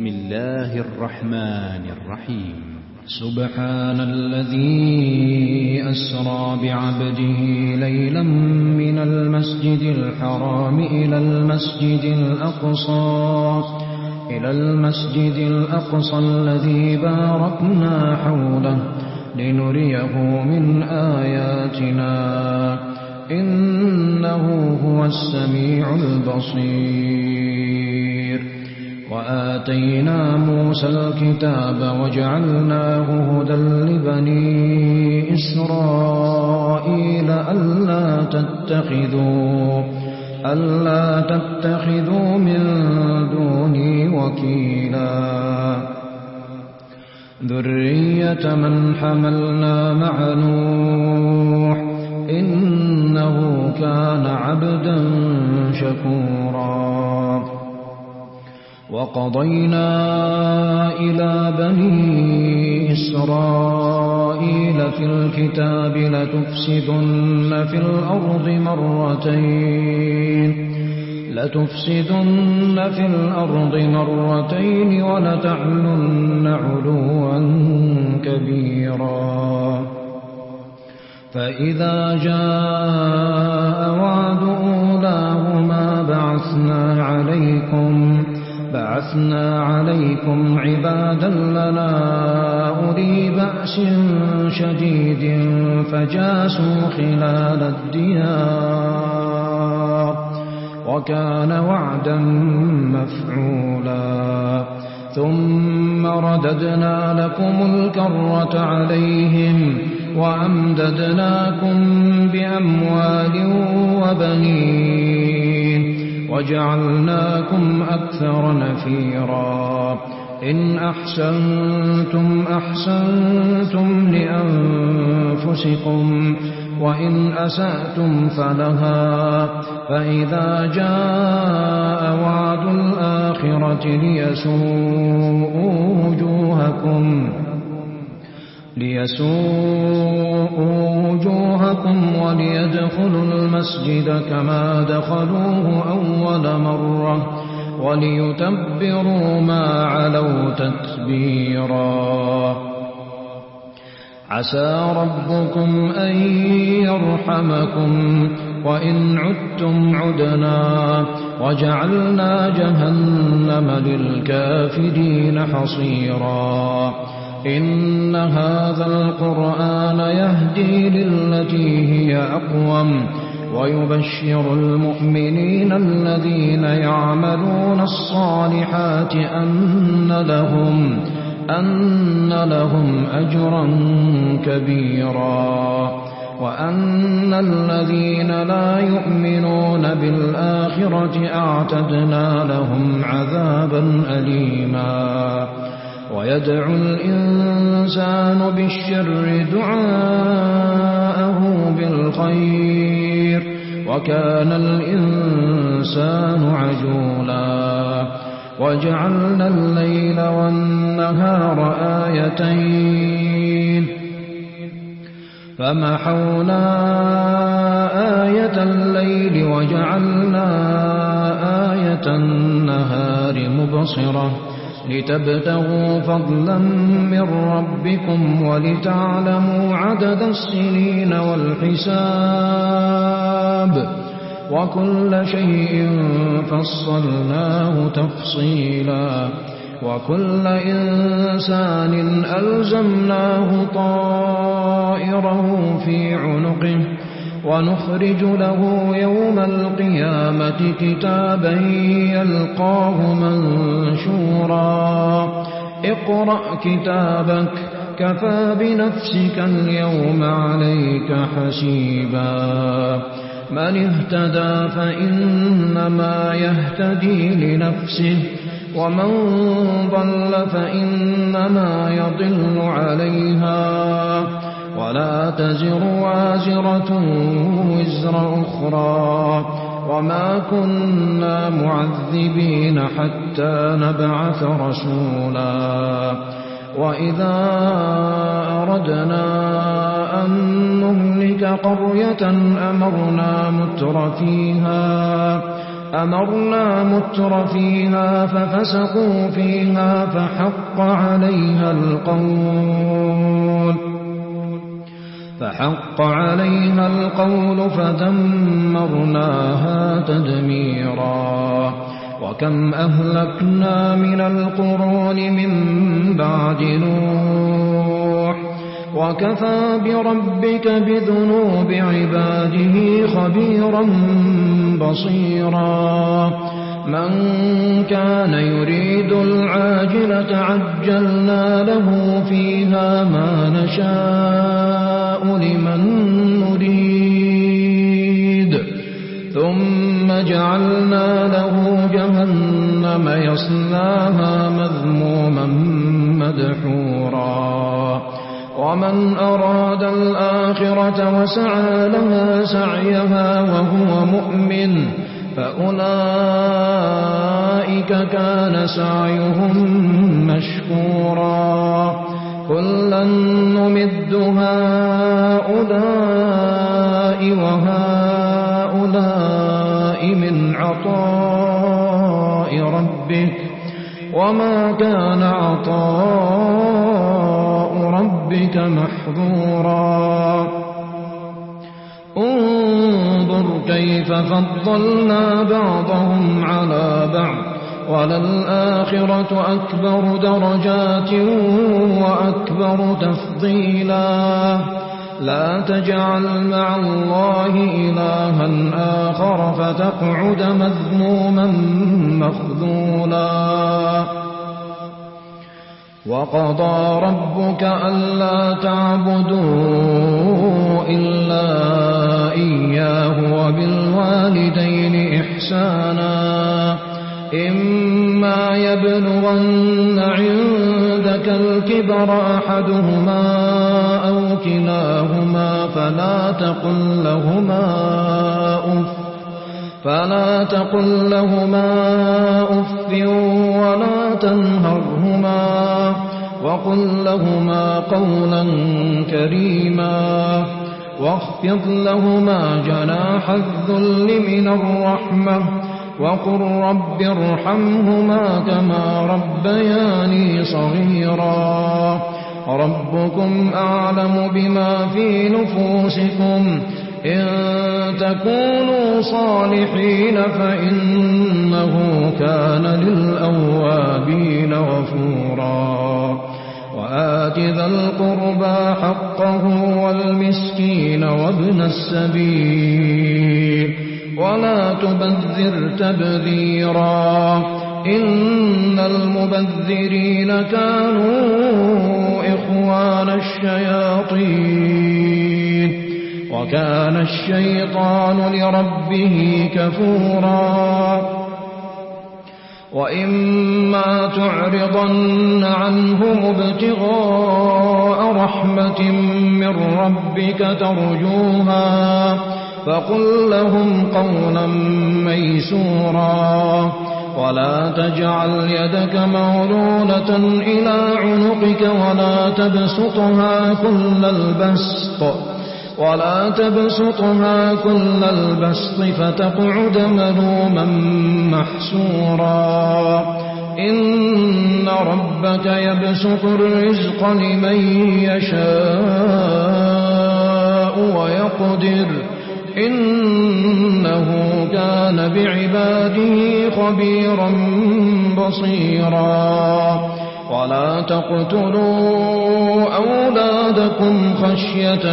بسم الله الرحمن الرحيم. سبحان الذي أسرى بعبده ليلا من المسجد الحرام إلى المسجد الأقصى الذي باركنا حوله لنريه من آياتنا إنه هو السميع البصير. وآتينا موسى الكتاب وجعلناه هدى لبني إسرائيل ألا تتخذوا من دوني وكيلا ذرية من حملنا مع نوح إنه كان عبدا شكورا. وقضينا إلى بني إسرائيل في الكتاب لتفسدن في الأرض مرتين ولتعلن علوا كبيرا. فإذا جاء وعد أولاهما بعثنا عليكم عبادا لنا أولي بأس شديد فجاسوا خلال الديار وكان وعدا مفعولا. ثم رددنا لكم الكرة عليهم وأمددناكم بأموال وبنين وجعلناكم أكثر نفيرا. إن أحسنتم أحسنتم لأنفسكم وإن أسأتم فلها. فإذا جاء وعد الآخرة ليسوءوا وجوهكم وليدخلوا المسجد كما دخلوه أول مرة وليتبروا ما علوا تتبيرا. عسى ربكم أن يرحمكم وإن عدتم عدنا وجعلنا جهنم للكافرين حصيرا. إن هذا القرآن يهدي للتي هي أقوم ويبشر المؤمنين الذين يعملون الصالحات أن لهم أجرا كبيرا وأن الذين لا يؤمنون بالآخرة أعتدنا لهم عذابا أليما. ويدعو الإنسان بالشر دعاءه بالخير وكان الإنسان عجولا. وجعلنا الليل والنهار آيتين فمحونا آية الليل وجعلنا آية النهار مبصرة لتبتغوا فضلا من ربكم ولتعلموا عدد السنين والحساب وكل شيء فصلناه تفصيلا. وكل إنسان ألزمناه طائره في عنقه ونخرج له يوم القيامة كتابا يلقاه منشورا. اقرأ كتابك كفى بنفسك اليوم عليك حسيبا. من اهتدى فإنما يهتدي لنفسه ومن ضل فإنما يضل عليها ولا تزر وازرة وزر أخرى وما كنا معذبين حتى نبعث رسولا. وإذا أردنا أن نهلك قرية أمرنا متر فيها أمرنا متر فيها ففسقوا فيها فحق عليها القول فدمرناها تدميرا وكم أهلكنا من القرون من بعد نوح وكفى بربك بذنوب عباده خبيرا بصيرا من كان يريد العاجلة عجلنا له فيها ما نشاء لمن نريد ثم جعلنا له جهنم يصلاها مذموما مدحورا ومن أراد الآخرة وسعى لها سعيها وهو مؤمن فأولئك كان سعيهم مشكورا كلا نمد هؤلاء وهؤلاء من عطاء ربك وما كان عطاء ربك محظورا انظر كيف فضلنا بعضهم على بعض وللآخرة أكبر درجات وأكبر تفضيلا لا تجعل مع الله إلها آخر فتقعد مذموما مخذولا وقضى ربك ألا تعبدوا إلا إياه وبالوالدين إحسانا إما يبلغن عندك الكبر أحدهما أو كلاهما فلا تقل لهما أف ولا تنهرهما وقل لهما قولا كريما واخفض لهما جناح الذل من الرحمة وقل رب ارحمهما كما ربياني صغيرا ربكم أعلم بما في نفوسكم إن تكونوا صالحين فإنه كان للأوابين غفورا وآت ذا القربى حقه والمسكين وابن السبيل ولا تبذر تبذيرا إن المبذرين كانوا إخوان الشياطين وكان الشيطان لربه كفورا وإما تعرضن عنهم ابتغاء رحمة من ربك ترجوها فقل لهم قولا ميسورا ولا تجعل يدك مغلولة إلى عنقك ولا تبسطها كل البسط فتقعد ملوما محسورا إن ربك يبسط الرزق لمن يشاء ويقدر إنه كان بعباده خبيرا بصيرا ولا تقتلوا أولادكم خشية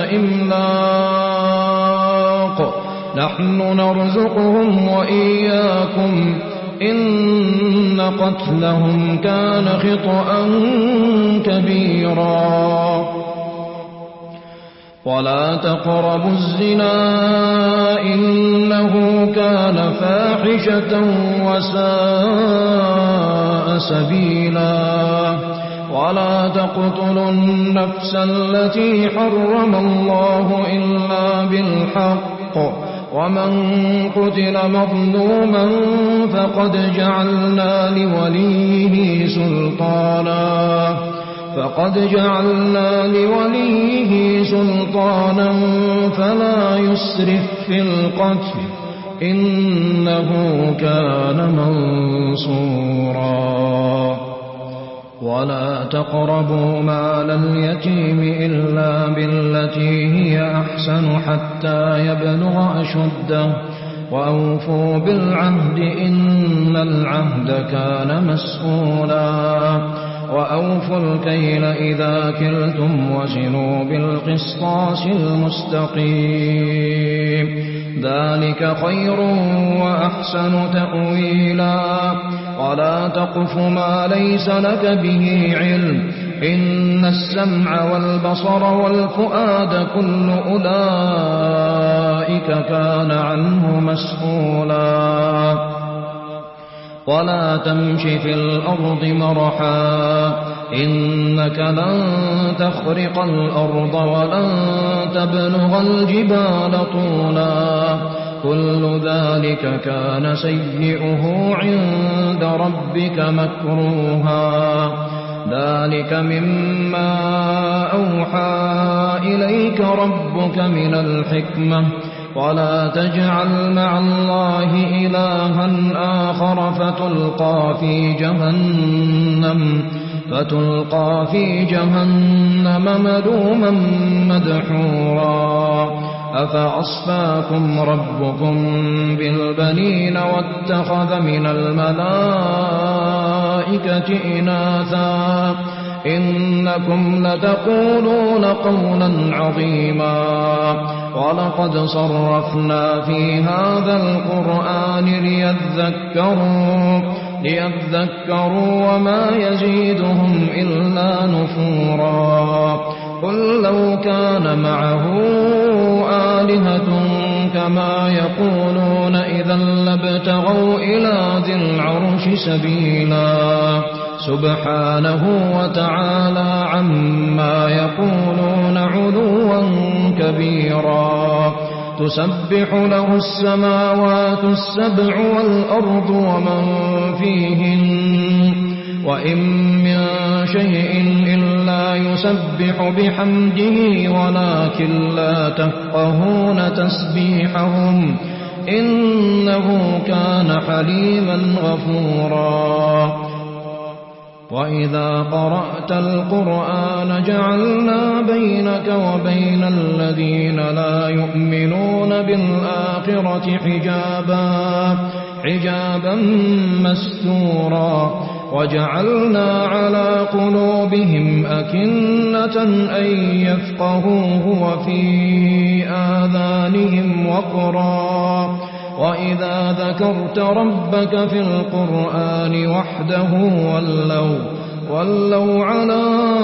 إملاق نحن نرزقهم وإياكم إن قتلهم كان خطأ كبيرا ولا تقربوا الزنا إنه كان فاحشة وساء سبيلا ولا تقتلوا النفس التي حرم الله إلا بالحق ومن قتل مظلوما فقد جعلنا لوليه سلطانا فلا يسرف في القتل إنه كان منصورا ولا تقربوا مال اليتيم إلا بالتي هي أحسن حتى يبلغ أشده وأوفوا بالعهد إن العهد كان مسؤولا وأوفوا الكيل إذا كلتم وزنوا بالقسطاس المستقيم ذلك خير وأحسن تأويلا ولا تقف ما ليس لك به علم إن السمع والبصر والفؤاد كل أولئك كان عنه مسؤولا ولا تمش في الأرض مرحا إنك لن تخرق الأرض ولن تبلغ الجبال طولا كل ذلك كان سيئه عند ربك مكروها ذلك مما أوحى إليك ربك من الحكمة ولا تجعل مع الله إلها آخر فتلقى في جهنم ملوما مدحورا أفأصفاكم ربكم بالبنين واتخذ من الملائكة إناثا إنكم لتقولون قولا عظيما ولقد صرفنا في هذا القرآن ليذكروا وما يزيدهم إلا نفورا قل لو كان معه آلهة كما يقولون إذا لابتغوا إلى ذي العرش سبيلا سبحانه وتعالى عما يقولون علوا كبيرا تسبح له السماوات السبع والأرض ومن فيهن وإن من شيء إلا يسبح بحمده ولكن لا تفقهون تسبيحهم إنه كان حليما غفورا وإذا قرأت القرآن جعلنا بينك وبين الذين لا يؤمنون بالآخرة حجابا مستورا وجعلنا على قلوبهم أكنة أن يفقهوه وفي آذانهم وقرا وإذا ذكرت ربك في القرآن وحده ولوا على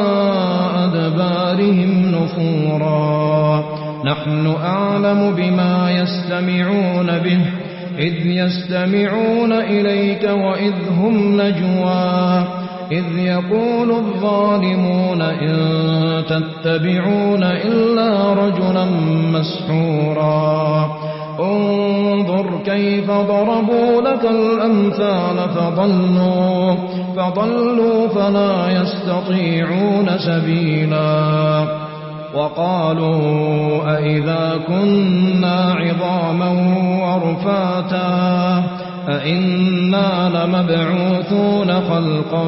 أدبارهم نفورا نحن أعلم بما يستمعون به إذ يستمعون إليك وإذ هم نجوى إذ يقول الظالمون إن تتبعون إلا رجلا مسحورا انظر كيف ضربوا لك الأمثال فضلوا فلا يستطيعون سبيلا وقالوا أئذا كنا عظاما ورفاتا أئنا لمبعوثون خلقا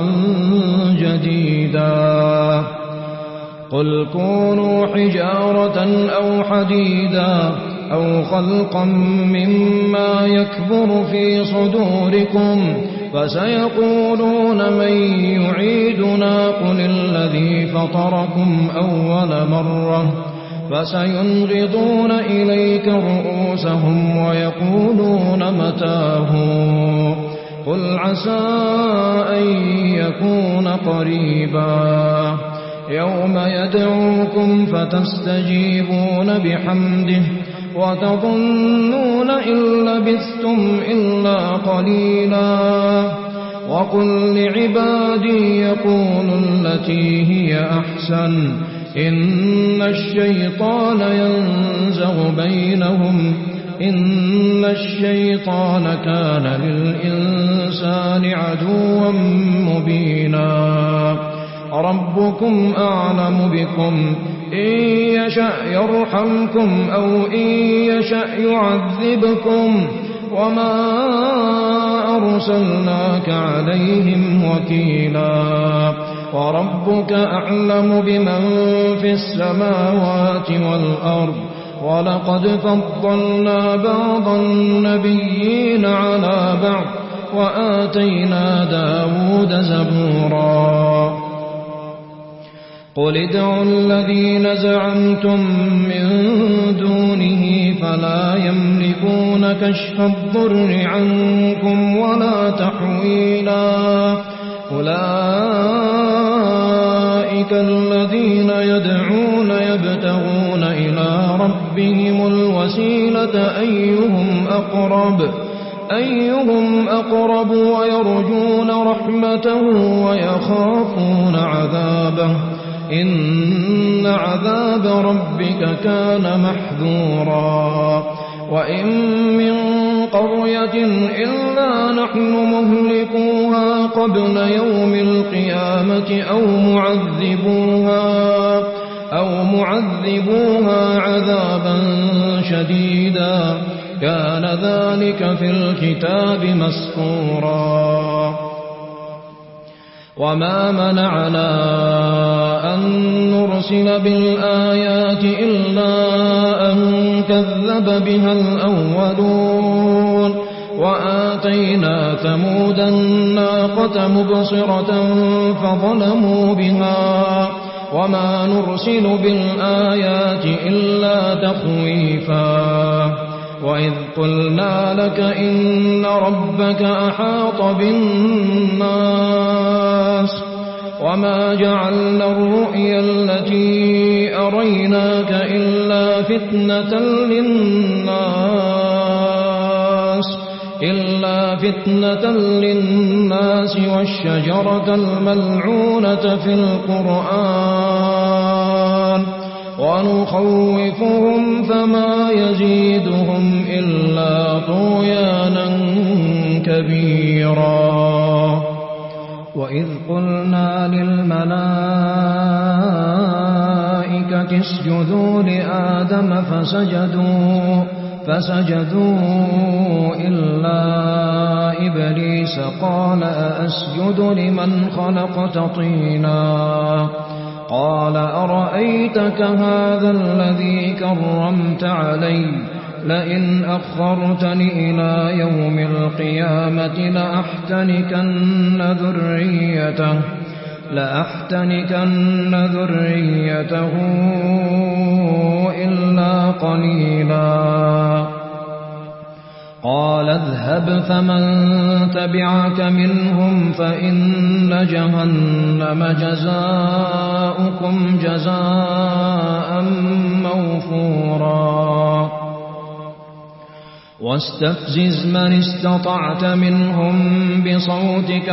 جديدا قل كونوا حجارة أو حديدا أو خلقا مما يكبر في صدوركم فسيقولون من يعيدنا قل الذي فطركم أول مرة فسينغضون إليك رؤوسهم ويقولون متاه قل عسى أن يكون قريبا يوم يدعوكم فتستجيبون بحمده وتظنون إن لبثتم إلا قليلا وقل لعبادي يقولوا التي هي أحسن إن الشيطان ينزغ بينهم إن الشيطان كان للإنسان عدوا مبينا ربكم أعلم بكم إن يشأ يرحمكم أو إن يشأ يعذبكم وما أرسلناك عليهم وكيلا وربك أعلم بمن في السماوات والأرض ولقد فضلنا بعض النبيين على بعض وآتينا داود زبورا قل ادعوا الذين زعمتم من دونه فلا يملكون كشف الضر عنكم ولا تحويلا أولئك الذين يدعون يبتغون إلى ربهم الوسيلة أيهم أقرب ويرجون رحمته ويخافون عذابه إن عذاب ربك كان محذورا وإن من قرية إلا نحن مهلكوها قبل يوم القيامة أو معذبوها عذابا شديدا كان ذلك في الكتاب مسطورا وما منعنا أن نرسل بالآيات إلا أن كذب بها الأولون وآتينا ثمود الناقة مبصرة فظلموا بها وما نرسل بالآيات إلا تخويفا وإذ قلنا لك إن ربك أحاط بالناس وما جعلنا الرؤيا التي أريناك إلا فتنة للناس والشجرة الملعونة في القرآن ونخوفهم فما يزيدهم إلا طغيانا كبيرا وإذ قلنا للملائكة اسجدوا لآدم فسجدوا إلا إبليس قال أأسجد لمن خلقت طينا قال أرأيتك هذا الذي كرمت علي لئن أخرتني إلى يوم القيامة لأحتنكن ذريته إلا قليلا قال اذهب فمن تبعك منهم فإن جهنم جزاؤكم جزاء موفورا واستفزز من استطعت منهم بصوتك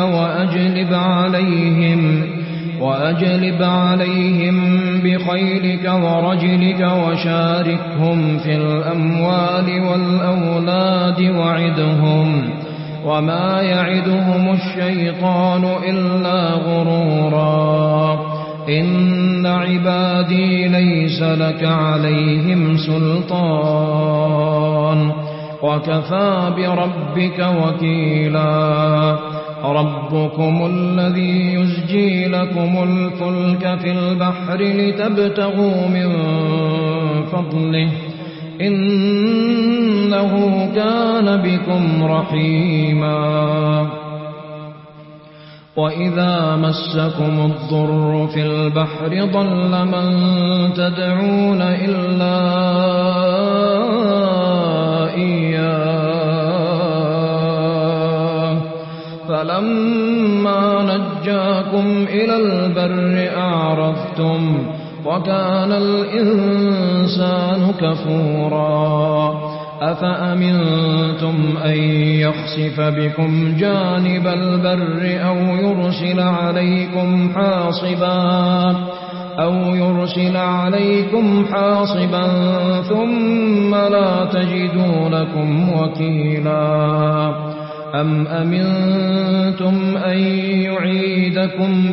وأجلب عليهم بخيلك ورجلك وشاركهم في الأموال والأولاد وعدهم وما يعدهم الشيطان إلا غرورا إن عبادي ليس لك عليهم سلطان وكفى بربك وكيلا ربكم الذي يزجي لكم الفلك في البحر لتبتغوا من فضله إنه كان بكم رحيما وإذا مسكم الضر في البحر ضل من تدعون إلا إياه فلما نجاكم إلى البر أعرضتم وكان الإنسان كفورا أفأمنتم أن يخسف بكم جانب البر أو يرسل عليكم حاصبا ثم لا تجدوا لكم وكيلا أم أمنتم أن يعيدكم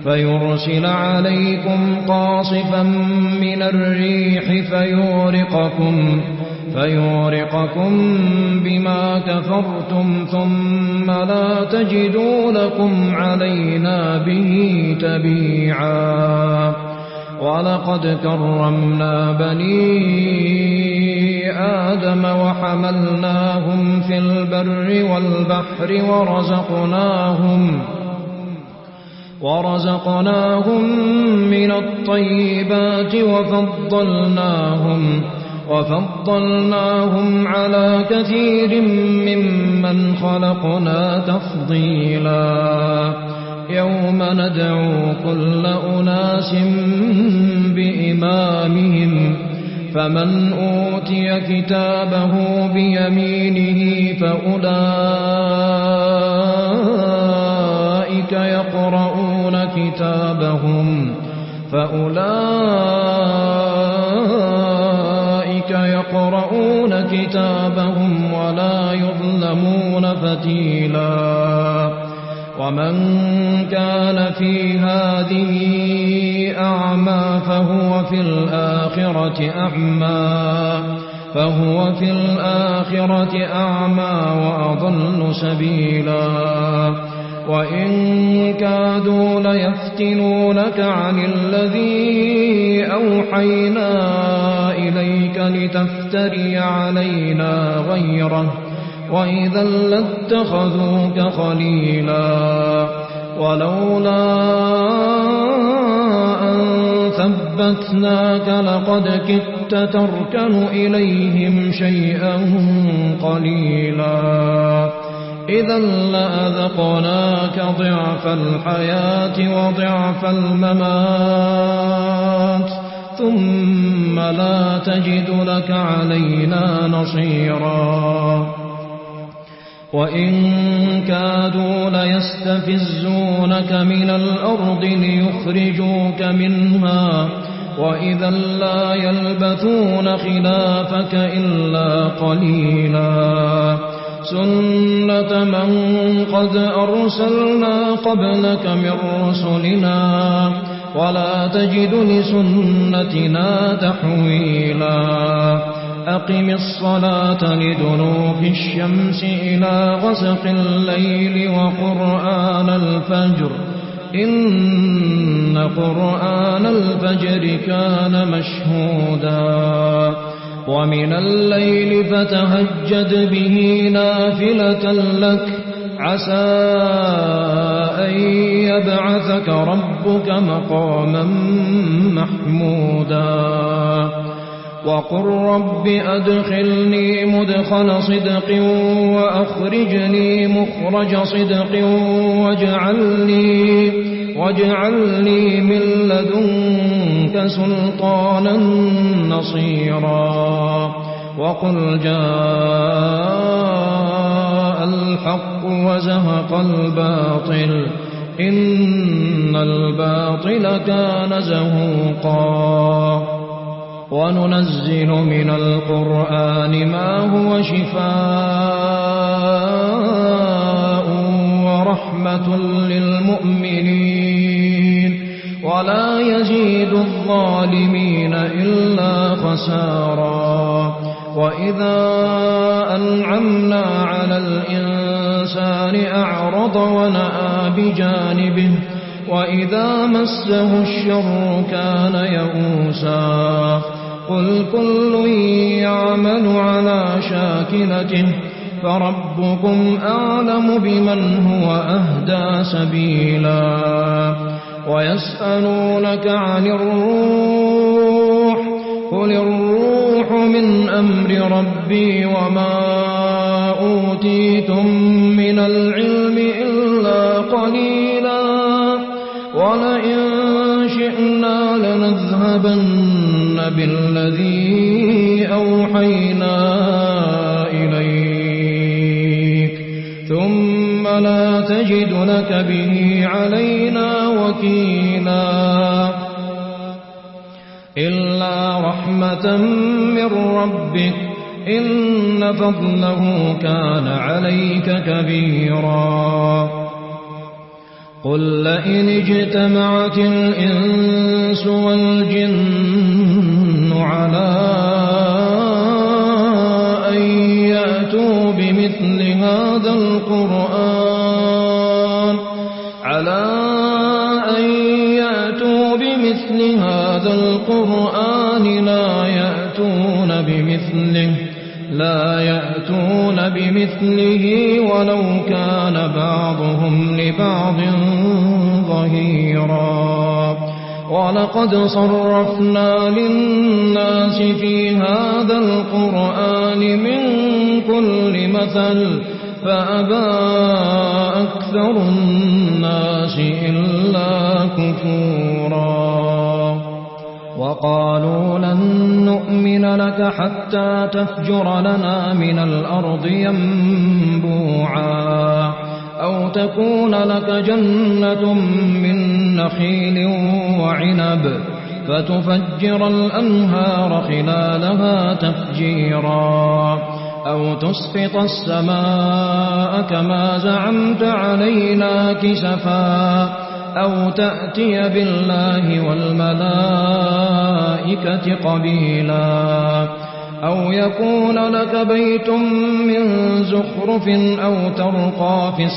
فيرسل عليكم قاصفا من الريح فيورقكم بما كفرتم ثم لا تجدوا لكم علينا به تبيعا ولقد كرمنا بني آدم وحملناهم في البر والبحر ورزقناهم من الطيبات وفضلناهم على كثير ممن خلقنا تفضيلا يوم ندعو كل أناس بإمامهم فمن أوتي كتابه بيمينه فأولئك يقرؤون كتابهم ولا يظلمون فتيلا ومن كان في هذه أعمى فهو في الآخرة أعمى وأضل سبيلا وإن كادوا ليفتنونك عن الذي أوحينا إليك لتفتري علينا غيره وإذا لاتخذوك خليلا ولولا أن ثبتناك لقد كدت تركن إليهم شيئا قليلا إذا لأذقناك ضعف الحياة وضعف الممات ثم لا تجد لك علينا نصيرا وإن كادوا ليستفزونك من الأرض ليخرجوك منها وإذا لا يلبثون خلافك إلا قليلا سنة من قد أرسلنا قبلك من رسلنا ولا تجد لسنتنا تحويلا أقم الصلاة لدلوك الشمس إلى غسق الليل وقرآن الفجر إن قرآن الفجر كان مشهودا ومن الليل فتهجد به نافلة لك عسى أن يبعثك ربك مقاما محمودا وقل رب أدخلني مدخل صدق وأخرجني مخرج صدق واجعلني من لدنك سلطانا نصيرا وقل جاء الحق وزهق الباطل إن الباطل كان زهوقا وننزل من القرآن ما هو شفاء ورحمة للمؤمنين ولا يزيد الظالمين إلا خسارا وإذا أنعمنا على الإنسان أعرض ونأى بجانبه وإذا مسه الشر كان يئوسا قل كل يعمل على شاكلته فربكم أعلم بمن هو أهدى سبيلا ويسألونك عن الروح قل الروح من أمر ربي وما أوتيتم من العلم إلا قليلا ولئن شئنا لنذهبن بالذي أوحينا إليك ثم لا تجد لك به علينا وكيلا إلا رحمة من ربك إن فضله كان عليك كبيرا قل لئن اجتمعت الإنس والجن على أن يأتوا بمثل هذا القرآن لا يأتون بمثله ولو كان بعضهم لبعض ظهيرا ولقد صرفنا للناس في هذا القرآن من كل مثل فأبى أكثر الناس إلا كفورا وقالوا لن نؤمن لك حتى تفجر لنا من الأرض ينبوعا أو تكون لك جنة من نخيل وعنب فتفجر الأنهار خلالها تفجيرا أو تسقط السماء كما زعمت علينا كسفا أو تأتي بالله والملائكة قبيلا أو يكون لك بيت من زخرف أو ترقى في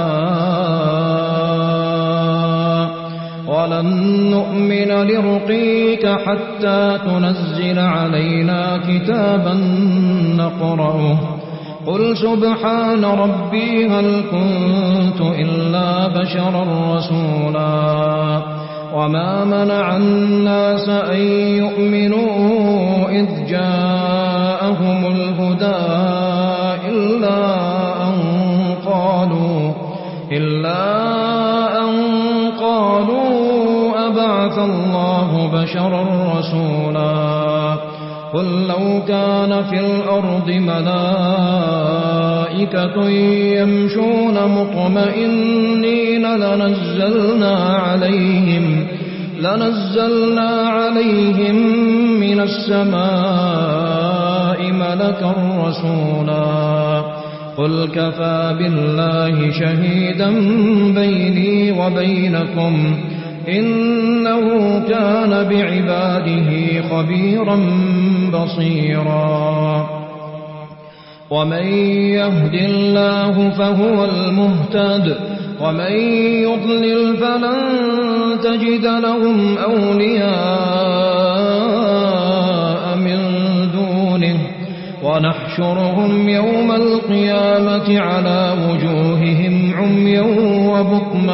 السماء ولن نؤمن لرقيك حتى تنزل علينا كتابا نقرأه قل سبحان ربي هل كنت إلا بشرا رسولا وما منع الناس أن يؤمنوا إذ جاءهم الهدى إلا أن قالوا أبعث الله بشرا رسولا قل لو كان في الأرض ملائكة يمشون مطمئنين لنزلنا عليهم من السماء ملكا رسولا قل كفى بالله شهيدا بيني وبينكم إنه كان بعباده خبيرا بصيرا ومن يهد الله فهو المهتد ومن يضلل فلن تجد لهم أولياء من دونه ونحشرهم يوم القيامة على وجوههم عميا وبكما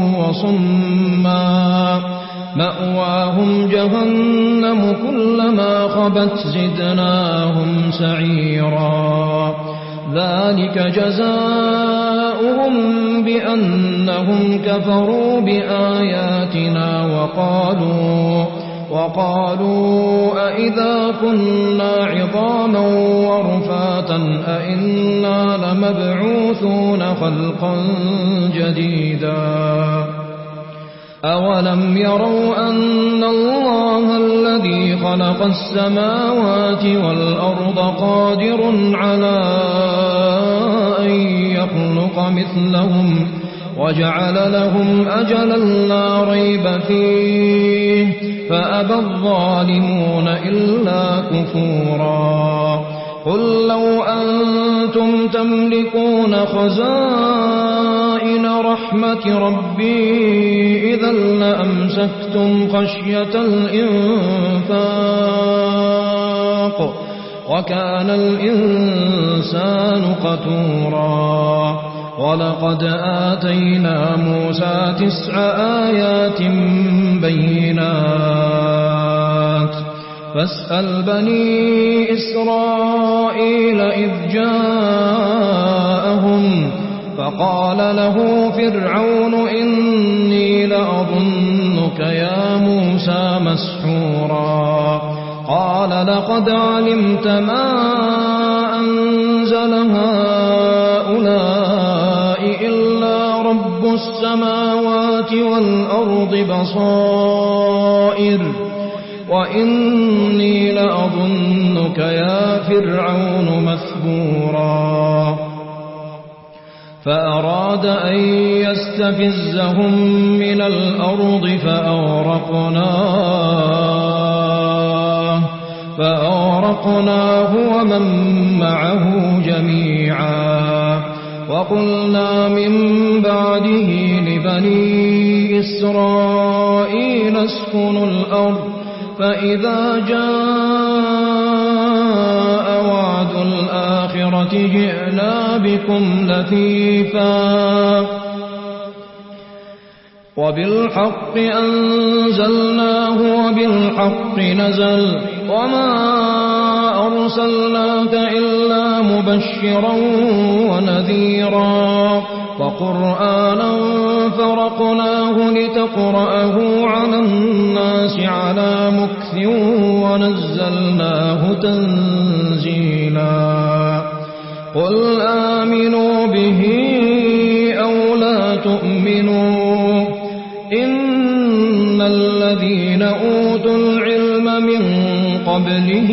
وصما مأواهم جهنم كلما خبت زدناهم سعيرا ذلك جزاؤهم بأنهم كفروا بآياتنا وقالوا أئذا كنا عظاما ورفاتا أئنا لمبعوثون خلقا جديدا أولم يروا أن الله الذي خلق السماوات والأرض قادر على أن يخلق مثلهم وجعل لهم أجلا لا ريب فيه فأبى الظالمون إلا كفورا قل لو أنتم تملكون خزائن رحمة ربي إذا لأمسكتم خشية الإنفاق وكان الإنسان قتورا ولقد آتينا موسى 9 آيات بينات فاسأل بني إسرائيل إذ جاءهم فقال له فرعون إني لأظنك يا موسى مسحورا قال لقد علمت ما أنزل هؤلاء إلا رب السماوات والأرض بصائر وإني لأظنك يا فرعون مثبورا فأراد أن يستفزهم من الأرض فأغرقناه ومن معه جميعا وقلنا من بعده لبني إسرائيل اسكنوا الأرض فإذا جاء وعد الآخرة جئنا بكم لفيفا وبالحق أنزلناه وبالحق نزل وما أرسلناك إلا مبشرا ونذيرا وقرآنا فرقناه لتقرأه على الناس على مكث ونزلناه تنزيلا قل آمنوا به أو لا تؤمنوا إن الذين أوتوا العلم من قبله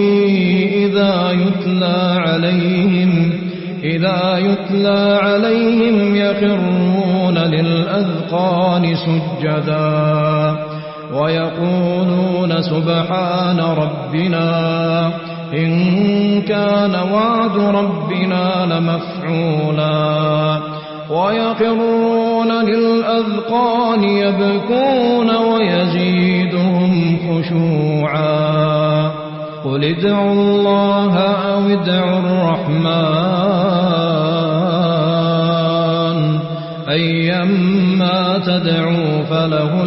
إذا يتلى عليهم يخرون للأذقان سجدا ويقولون سبحان ربنا إن كان وعد ربنا لمفعولا ويخرون للأذقان يبكون ويزيدهم خشوعا قل ادعوا الله أو ادعوا الرحمن أيما تدعوا فله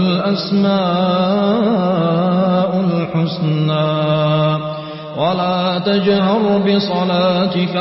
الأسماء الحسنى ولا تجهر بصلاتك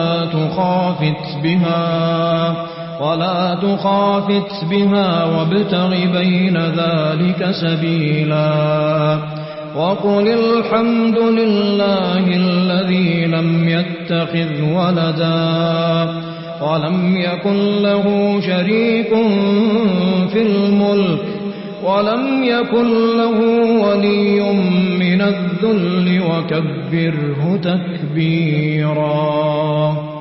ولا تخافت بها وابتغ بين ذلك سبيلا وقل الحمد لله الذي لم يتخذ ولدا ولم يكن له شريك في الملك ولم يكن له ولي من الذل وكبره تكبيرا